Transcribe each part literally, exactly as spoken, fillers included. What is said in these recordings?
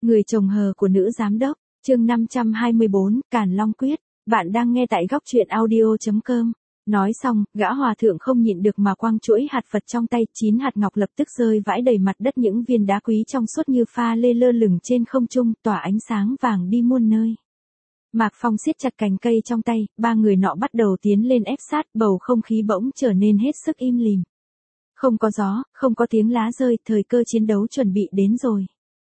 Người chồng hờ của nữ giám đốc, chương năm trăm hai mươi bốn, Càn Long Quyết, bạn đang nghe tại góc truyện audio chấm com. Nói xong, gã hòa thượng không nhịn được mà quăng chuỗi hạt Phật trong tay, chín hạt ngọc lập tức rơi vãi đầy mặt đất, những viên đá quý trong suốt như pha lê lơ lửng trên không trung, tỏa ánh sáng vàng đi muôn nơi. Mạc Phong siết chặt cành cây trong tay, ba người nọ bắt đầu tiến lên ép sát, bầu không khí bỗng trở nên hết sức im lìm. Không có gió, không có tiếng lá rơi, thời cơ chiến đấu chuẩn bị đến rồi.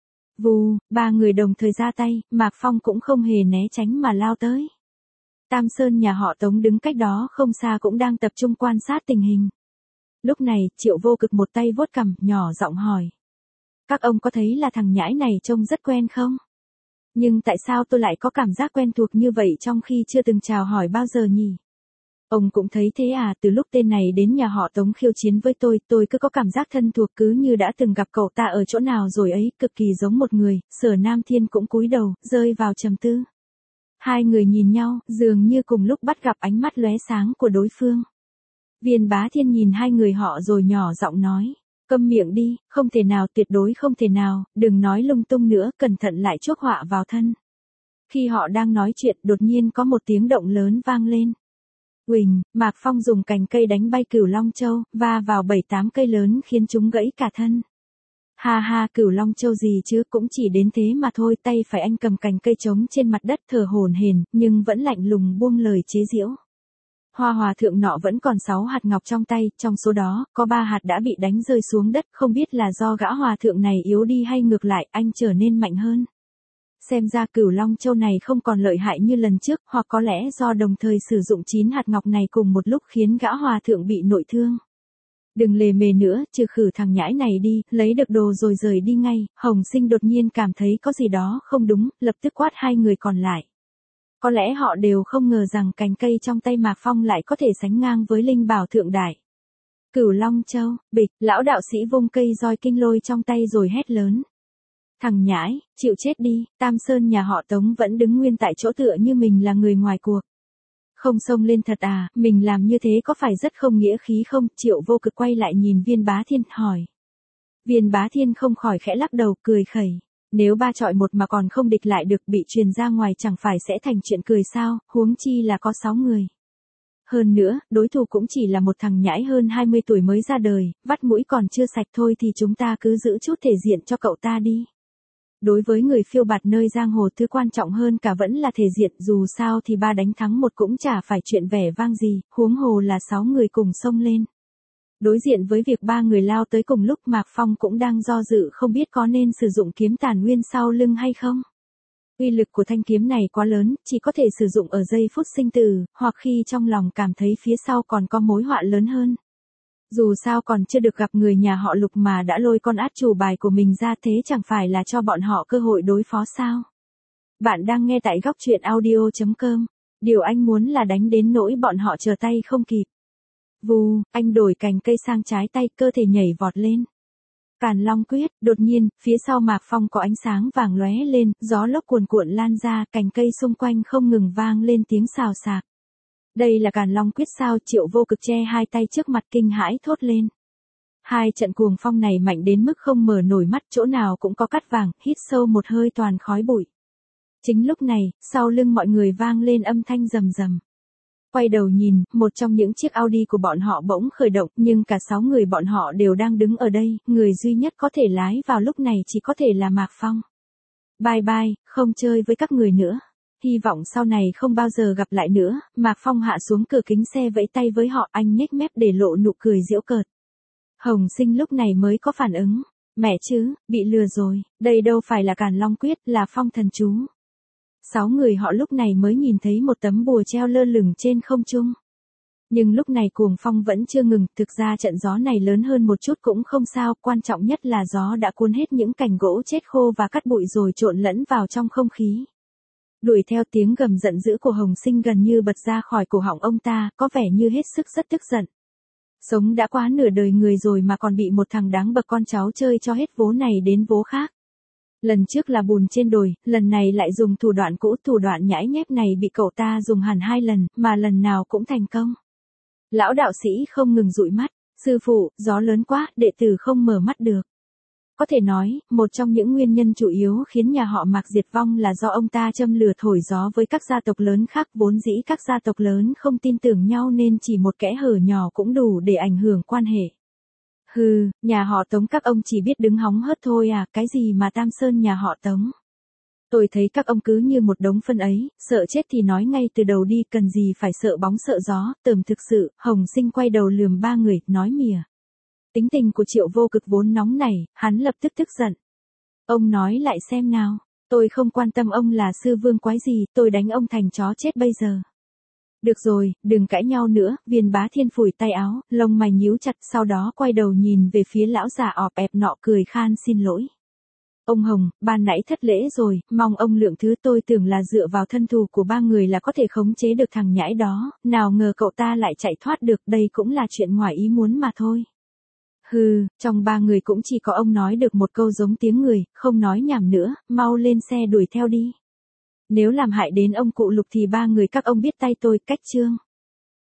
Vù, ba người đồng thời ra tay, Mạc Phong cũng không hề né tránh mà lao tới. Tam Sơn nhà họ Tống đứng cách đó không xa cũng đang tập trung quan sát tình hình. Lúc này, Triệu Vô Cực một tay vuốt cằm, nhỏ giọng hỏi. Các ông có thấy là thằng nhãi này trông rất quen không? Nhưng tại sao tôi lại có cảm giác quen thuộc như vậy trong khi chưa từng chào hỏi bao giờ nhỉ? Ông cũng thấy thế à, từ lúc tên này đến nhà họ Tống khiêu chiến với tôi, tôi cứ có cảm giác thân thuộc cứ như đã từng gặp cậu ta ở chỗ nào rồi ấy, cực kỳ giống một người. Sở Nam Thiên cũng cúi đầu, rơi vào trầm tư. Hai người nhìn nhau, dường như cùng lúc bắt gặp ánh mắt lóe sáng của đối phương. Viên Bá Thiên nhìn hai người họ rồi nhỏ giọng nói. Câm miệng đi, không thể nào, tuyệt đối không thể nào, đừng nói lung tung nữa, cẩn thận lại chuốc họa vào thân. Khi họ đang nói chuyện, đột nhiên có một tiếng động lớn vang lên. Uỳnh, Mạc Phong dùng cành cây đánh bay Cửu Long Châu, va vào bảy tám cây lớn khiến chúng gãy cả thân. Ha ha, Cửu Long Châu gì chứ, cũng chỉ đến thế mà thôi, tay phải anh cầm cành cây trống trên mặt đất thở hổn hển, nhưng vẫn lạnh lùng buông lời chế giễu. Hoa hòa thượng nọ vẫn còn sáu hạt ngọc trong tay, trong số đó, có ba hạt đã bị đánh rơi xuống đất, không biết là do gã hòa thượng này yếu đi hay ngược lại, anh trở nên mạnh hơn. Xem ra Cửu Long Châu này không còn lợi hại như lần trước, hoặc có lẽ do đồng thời sử dụng chín hạt ngọc này cùng một lúc khiến gã hòa thượng bị nội thương. Đừng lề mề nữa, trừ khử thằng nhãi này đi, lấy được đồ rồi rời đi ngay. Hồng Sinh đột nhiên cảm thấy có gì đó không đúng, lập tức quát hai người còn lại. Có lẽ họ đều không ngờ rằng cành cây trong tay Mạc Phong lại có thể sánh ngang với linh bảo thượng đại. Cửu Long Châu, bịch, lão đạo sĩ vung cây roi kinh lôi trong tay rồi hét lớn. Thằng nhãi, chịu chết đi. Tam Sơn nhà họ Tống vẫn đứng nguyên tại chỗ tựa như mình là người ngoài cuộc. Không xông lên thật à, mình làm như thế có phải rất không nghĩa khí không? Triệu Vô Cực quay lại nhìn Viên Bá Thiên, hỏi. Viên Bá Thiên không khỏi khẽ lắc đầu, cười khẩy. Nếu ba chọi một mà còn không địch lại được, bị truyền ra ngoài chẳng phải sẽ thành chuyện cười sao, huống chi là có sáu người. Hơn nữa, đối thủ cũng chỉ là một thằng nhãi hơn hai mươi tuổi mới ra đời, vắt mũi còn chưa sạch thôi, thì chúng ta cứ giữ chút thể diện cho cậu ta đi. Đối với người phiêu bạt nơi giang hồ, thứ quan trọng hơn cả vẫn là thể diện, dù sao thì ba đánh thắng một cũng chả phải chuyện vẻ vang gì, huống hồ là sáu người cùng xông lên. Đối diện với việc ba người lao tới cùng lúc, Mạc Phong cũng đang do dự không biết có nên sử dụng kiếm tàn nguyên sau lưng hay không. Uy lực của thanh kiếm này quá lớn, chỉ có thể sử dụng ở giây phút sinh tử, hoặc khi trong lòng cảm thấy phía sau còn có mối họa lớn hơn. Dù sao còn chưa được gặp người nhà họ Lục mà đã lôi con át chủ bài của mình ra, thế chẳng phải là cho bọn họ cơ hội đối phó sao? Bạn đang nghe tại góc truyện audio chấm com. Điều anh muốn là đánh đến nỗi bọn họ trở tay không kịp. Vù, anh đổi cành cây sang trái tay, cơ thể nhảy vọt lên. Càn Long Quyết, đột nhiên, phía sau Mạc Phong có ánh sáng vàng lóe lên, gió lốc cuồn cuộn lan ra, cành cây xung quanh không ngừng vang lên tiếng xào xạc. Đây là Càn Long Quyết sao? Triệu Vô Cực che hai tay trước mặt kinh hãi thốt lên. Hai trận cuồng phong này mạnh đến mức không mở nổi mắt, chỗ nào cũng có cát vàng, hít sâu một hơi toàn khói bụi. Chính lúc này, sau lưng mọi người vang lên âm thanh rầm rầm. Quay đầu nhìn, một trong những chiếc Audi của bọn họ bỗng khởi động, nhưng cả sáu người bọn họ đều đang đứng ở đây, người duy nhất có thể lái vào lúc này chỉ có thể là Mạc Phong. Bye bye, không chơi với các người nữa. Hy vọng sau này không bao giờ gặp lại nữa. Mạc Phong hạ xuống cửa kính xe vẫy tay với họ, anh nhếch mép để lộ nụ cười giễu cợt. Hồng Sinh lúc này mới có phản ứng. Mẹ chứ, bị lừa rồi, đây đâu phải là Càn Long Quyết, là phong thần chú. Sáu người họ lúc này mới nhìn thấy một tấm bùa treo lơ lửng trên không trung. Nhưng lúc này cuồng phong vẫn chưa ngừng, thực ra trận gió này lớn hơn một chút cũng không sao, quan trọng nhất là gió đã cuốn hết những cành gỗ chết khô và cát bụi rồi trộn lẫn vào trong không khí. Đuổi theo tiếng gầm giận dữ của Hồng Sinh gần như bật ra khỏi cổ họng ông ta, có vẻ như hết sức rất tức giận. Sống đã quá nửa đời người rồi mà còn bị một thằng đáng bậc con cháu chơi cho hết vố này đến vố khác. Lần trước là bùn trên đồi, lần này lại dùng thủ đoạn cũ, thủ đoạn nhãi nhép này bị cậu ta dùng hẳn hai lần, mà lần nào cũng thành công. Lão đạo sĩ không ngừng dụi mắt, sư phụ, gió lớn quá, đệ tử không mở mắt được. Có thể nói, một trong những nguyên nhân chủ yếu khiến nhà họ Mạc diệt vong là do ông ta châm lửa thổi gió với các gia tộc lớn khác, vốn dĩ các gia tộc lớn không tin tưởng nhau nên chỉ một kẽ hở nhỏ cũng đủ để ảnh hưởng quan hệ. Hừ, nhà họ Tống các ông chỉ biết đứng hóng hớt thôi à, cái gì mà Tam Sơn nhà họ Tống. Tôi thấy các ông cứ như một đống phân ấy, sợ chết thì nói ngay từ đầu đi, cần gì phải sợ bóng sợ gió, tởm thực sự. Hồng Sinh quay đầu lườm ba người, nói mỉa. Tính tình của Triệu Vô Cực vốn nóng nảy, hắn lập tức tức giận. Ông nói lại xem nào, tôi không quan tâm ông là sư vương quái gì, tôi đánh ông thành chó chết bây giờ. Được rồi, đừng cãi nhau nữa. Viên Bá Thiên phủi tay áo, lông mày nhíu chặt, sau đó quay đầu nhìn về phía lão già ọp ẹp nọ, cười khan xin lỗi. Ông Hồng, ban nãy thất lễ rồi, mong ông lượng thứ, tôi tưởng là dựa vào thân thù của ba người là có thể khống chế được thằng nhãi đó, nào ngờ cậu ta lại chạy thoát được, đây cũng là chuyện ngoài ý muốn mà thôi. Hừ, trong ba người cũng chỉ có ông nói được một câu giống tiếng người, không nói nhảm nữa, mau lên xe đuổi theo đi. Nếu làm hại đến ông cụ Lục thì ba người các ông biết tay tôi, cách chương.